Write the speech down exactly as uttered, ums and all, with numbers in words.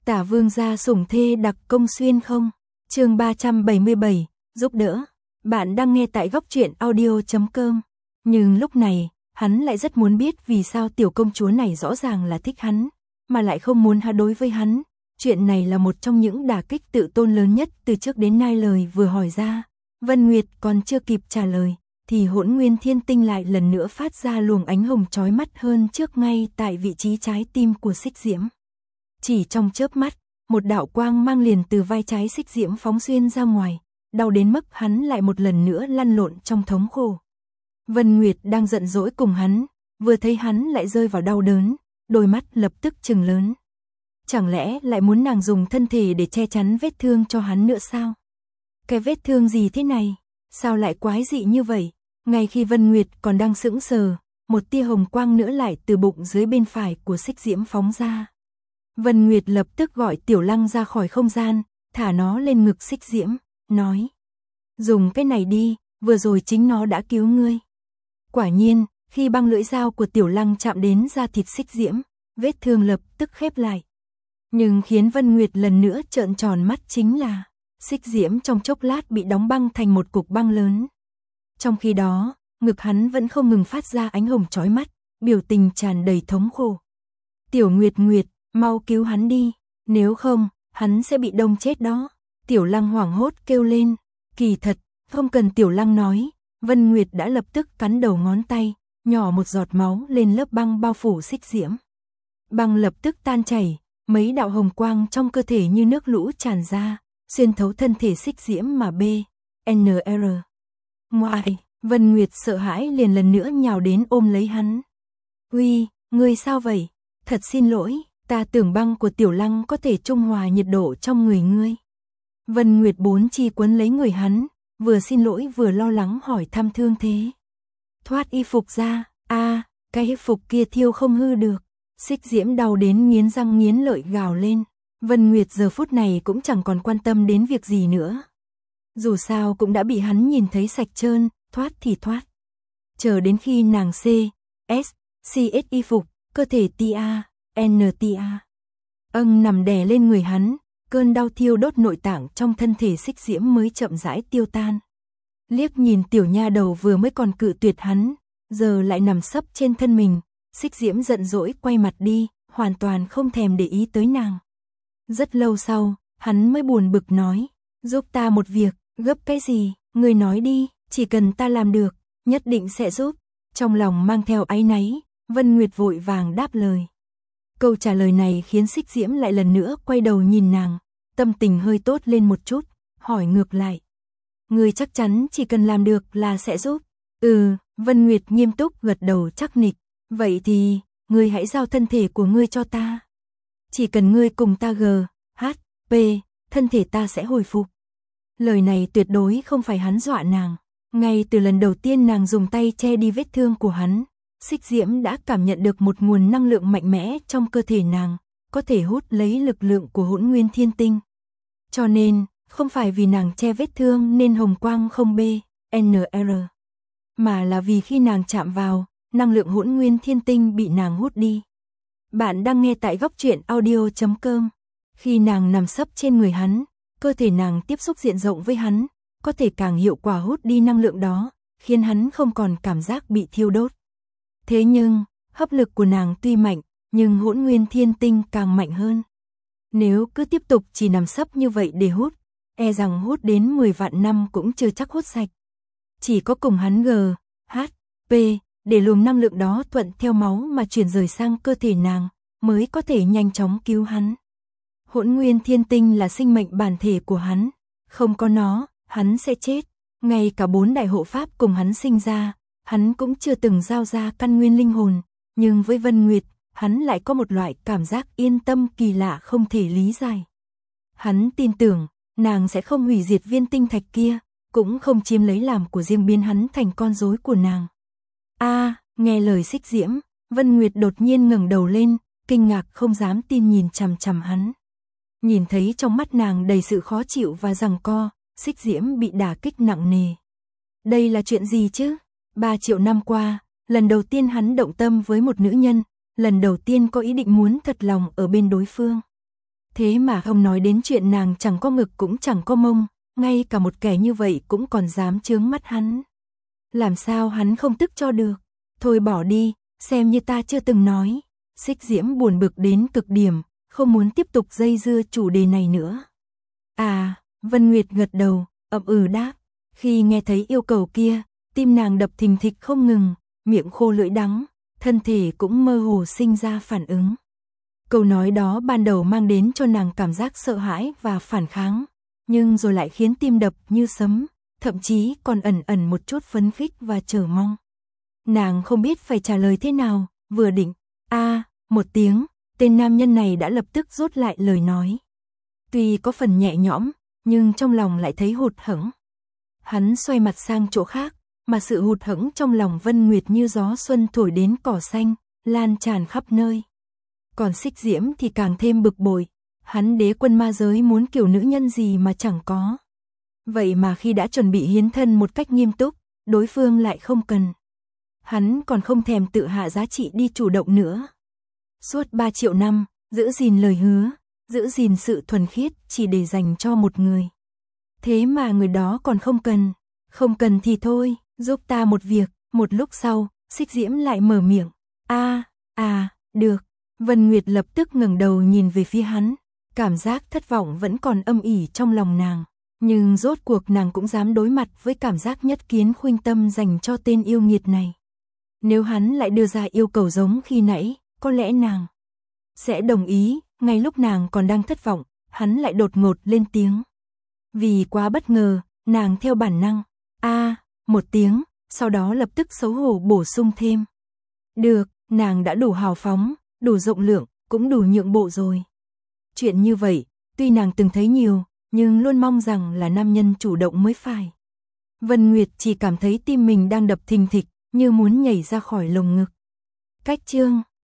Tả vương gia sủng thê đặc công xuyên không? Chương ba trăm bảy mươi bảy, giúp đỡ. Bạn đang nghe tại góc truyện audio chấm com. Nhưng lúc này, hắn lại rất muốn biết vì sao tiểu công chúa này rõ ràng là thích hắn, mà lại không muốn hắn đối với hắn. Chuyện này là một trong những đả kích tự tôn lớn nhất từ trước đến nay. Lời vừa hỏi ra, Vân Nguyệt còn chưa kịp trả lời, thì Hỗn Nguyên Thiên Tinh lại lần nữa phát ra luồng ánh hồng chói mắt hơn trước ngay tại vị trí trái tim của Xích Diễm. Chỉ trong chớp mắt, một đạo quang mang liền từ vai trái Xích Diễm phóng xuyên ra ngoài, đau đến mức hắn lại một lần nữa lăn lộn trong thống khổ. Vân Nguyệt đang giận dỗi cùng hắn, vừa thấy hắn lại rơi vào đau đớn, đôi mắt lập tức trừng lớn. Chẳng lẽ lại muốn nàng dùng thân thể để che chắn vết thương cho hắn nữa sao? Cái vết thương gì thế này? Sao lại quái dị như vậy? Ngay khi Vân Nguyệt còn đang sững sờ, một tia hồng quang nữa lại từ bụng dưới bên phải của Xích Diễm phóng ra. Vân Nguyệt lập tức gọi Tiểu Lăng ra khỏi không gian, thả nó lên ngực Xích Diễm, nói: dùng cái này đi, vừa rồi chính nó đã cứu ngươi. Quả nhiên, khi băng lưỡi dao của Tiểu Lăng chạm đến da thịt Xích Diễm, vết thương lập tức khép lại. Nhưng khiến Vân Nguyệt lần nữa trợn tròn mắt chính là Xích Diễm trong chốc lát bị đóng băng thành một cục băng lớn. Trong khi đó, ngực hắn vẫn không ngừng phát ra ánh hồng chói mắt, biểu tình tràn đầy thống khổ. Tiểu Nguyệt Nguyệt, mau cứu hắn đi, nếu không, hắn sẽ bị đông chết đó. Tiểu Lăng hoảng hốt kêu lên. Kỳ thật, không cần Tiểu Lăng nói, Vân Nguyệt đã lập tức cắn đầu ngón tay, nhỏ một giọt máu lên lớp băng bao phủ Xích Diễm. Băng lập tức tan chảy, mấy đạo hồng quang trong cơ thể như nước lũ tràn ra, xuyên thấu thân thể Xích Diễm mà B, N R. Ngoài, Vân Nguyệt sợ hãi liền lần nữa nhào đến ôm lấy hắn. Uy, ngươi sao vậy? Thật xin lỗi, ta tưởng băng của Tiểu Lăng có thể trung hòa nhiệt độ trong người ngươi. Vân Nguyệt bốn chi quấn lấy người hắn, vừa xin lỗi vừa lo lắng hỏi thăm thương thế. Thoát y phục ra, a, à, cái y phục kia thiêu không hư được. Xích Diễm đau đến nghiến răng nghiến lợi gào lên. Vân Nguyệt giờ phút này cũng chẳng còn quan tâm đến việc gì nữa. Dù sao cũng đã bị hắn nhìn thấy sạch trơn, thoát thì thoát. Chờ đến khi nàng C, S, C S y phục, cơ thể T A, N T A. Âng nằm đè lên người hắn, cơn đau thiêu đốt nội tạng trong thân thể Xích Diễm mới chậm rãi tiêu tan. Liếc nhìn tiểu nha đầu vừa mới còn cự tuyệt hắn, giờ lại nằm sấp trên thân mình, Xích Diễm giận dỗi quay mặt đi, hoàn toàn không thèm để ý tới nàng. Rất lâu sau, hắn mới buồn bực nói: giúp ta một việc. Gấp cái gì? Ngươi nói đi, chỉ cần ta làm được, nhất định sẽ giúp. Trong lòng mang theo áy náy, Vân Nguyệt vội vàng đáp lời. Câu trả lời này khiến Xích Diễm lại lần nữa quay đầu nhìn nàng, tâm tình hơi tốt lên một chút, hỏi ngược lại: ngươi chắc chắn chỉ cần làm được là sẽ giúp? Ừ, Vân Nguyệt nghiêm túc gật đầu chắc nịch. Vậy thì, ngươi hãy giao thân thể của ngươi cho ta. Chỉ cần ngươi cùng ta G, H, P, thân thể ta sẽ hồi phục. Lời này tuyệt đối không phải hắn dọa nàng. Ngay từ lần đầu tiên nàng dùng tay che đi vết thương của hắn, Xích Diễm đã cảm nhận được một nguồn năng lượng mạnh mẽ trong cơ thể nàng, có thể hút lấy lực lượng của Hỗn Nguyên Thiên Tinh. Cho nên, không phải vì nàng che vết thương nên hồng quang không B, N R, mà là vì khi nàng chạm vào, năng lượng Hỗn Nguyên Thiên Tinh bị nàng hút đi. Bạn đang nghe tại góc truyện audio chấm com. Khi nàng nằm sấp trên người hắn, cơ thể nàng tiếp xúc diện rộng với hắn, có thể càng hiệu quả hút đi năng lượng đó, khiến hắn không còn cảm giác bị thiêu đốt. Thế nhưng, hấp lực của nàng tuy mạnh, nhưng Hỗn Nguyên Thiên Tinh càng mạnh hơn. Nếu cứ tiếp tục chỉ nằm sấp như vậy để hút, e rằng hút đến mười vạn năm cũng chưa chắc hút sạch. Chỉ có cùng hắn G, H, P, để luồng năng lượng đó thuận theo máu mà chuyển rời sang cơ thể nàng, mới có thể nhanh chóng cứu hắn. Hỗn Nguyên Thiên Tinh là sinh mệnh bản thể của hắn, không có nó, hắn sẽ chết. Ngay cả bốn đại hộ pháp cùng hắn sinh ra, hắn cũng chưa từng giao ra căn nguyên linh hồn, nhưng với Vân Nguyệt, hắn lại có một loại cảm giác yên tâm kỳ lạ không thể lý giải. Hắn tin tưởng, nàng sẽ không hủy diệt viên tinh thạch kia, cũng không chiếm lấy làm của riêng biến hắn thành con rối của nàng. A, à, nghe lời Xích Diễm, Vân Nguyệt đột nhiên ngẩng đầu lên, kinh ngạc không dám tin nhìn chằm chằm hắn. Nhìn thấy trong mắt nàng đầy sự khó chịu và giằng co, Xích Diễm bị đả kích nặng nề. Đây là chuyện gì chứ? Ba triệu năm qua, lần đầu tiên hắn động tâm với một nữ nhân, lần đầu tiên có ý định muốn thật lòng ở bên đối phương. Thế mà không nói đến chuyện nàng chẳng có ngực cũng chẳng có mông, ngay cả một kẻ như vậy cũng còn dám chướng mắt hắn. Làm sao hắn không tức cho được? Thôi bỏ đi, xem như ta chưa từng nói. Xích Diễm buồn bực đến cực điểm, không muốn tiếp tục dây dưa chủ đề này nữa. À, Vân Nguyệt gật đầu, ậm ừ đáp. Khi nghe thấy yêu cầu kia, tim nàng đập thình thịch không ngừng, miệng khô lưỡi đắng, thân thể cũng mơ hồ sinh ra phản ứng. Câu nói đó ban đầu mang đến cho nàng cảm giác sợ hãi và phản kháng, nhưng rồi lại khiến tim đập như sấm, thậm chí còn ẩn ẩn một chút phấn khích và chờ mong. Nàng không biết phải trả lời thế nào, vừa định, a một tiếng, tên nam nhân này đã lập tức rút lại lời nói. Tuy có phần nhẹ nhõm, nhưng trong lòng lại thấy hụt hẫng. Hắn xoay mặt sang chỗ khác, mà sự hụt hẫng trong lòng Vân Nguyệt như gió xuân thổi đến cỏ xanh, lan tràn khắp nơi. Còn Xích Diễm thì càng thêm bực bội, hắn đế quân ma giới muốn kiểu nữ nhân gì mà chẳng có. Vậy mà khi đã chuẩn bị hiến thân một cách nghiêm túc, đối phương lại không cần. Hắn còn không thèm tự hạ giá trị đi chủ động nữa. Suốt ba triệu năm, giữ gìn lời hứa, giữ gìn sự thuần khiết chỉ để dành cho một người. Thế mà người đó còn không cần, không cần thì thôi, giúp ta một việc. Một lúc sau, Xích Diễm lại mở miệng, a à, được. Vân Nguyệt lập tức ngẩng đầu nhìn về phía hắn, cảm giác thất vọng vẫn còn âm ỉ trong lòng nàng. Nhưng rốt cuộc nàng cũng dám đối mặt với cảm giác nhất kiến khuynh tâm dành cho tên yêu nghiệt này. Nếu hắn lại đưa ra yêu cầu giống khi nãy, có lẽ nàng sẽ đồng ý. Ngay lúc nàng còn đang thất vọng, hắn lại đột ngột lên tiếng. Vì quá bất ngờ, nàng theo bản năng, a một tiếng, sau đó lập tức xấu hổ bổ sung thêm. Được, nàng đã đủ hào phóng, đủ rộng lượng, cũng đủ nhượng bộ rồi. Chuyện như vậy, tuy nàng từng thấy nhiều, nhưng luôn mong rằng là nam nhân chủ động mới phải. Vân Nguyệt chỉ cảm thấy tim mình đang đập thình thịch, như muốn nhảy ra khỏi lồng ngực. Cách chương